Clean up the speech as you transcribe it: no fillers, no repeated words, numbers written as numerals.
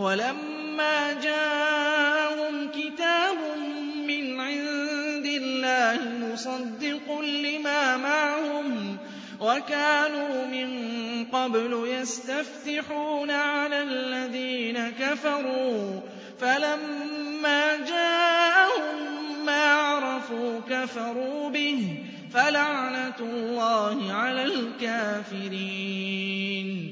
وَلَمَّا جَاءَهُمْ كِتَابٌ مِّنْ عِندِ اللَّهِ مُصَدِّقٌ لِّمَا مَعَهُمْ وَكَانُوا مِن قَبْلُ يَسْتَفْتِحُونَ عَلَى الَّذِينَ كَفَرُوا فَلَمَّا جَاءَهُم مَّا عَرَفُوا كَفَرُوا بِهِ ۚ فَلَعْنَةُ اللَّهِ عَلَى الْكَافِرِينَ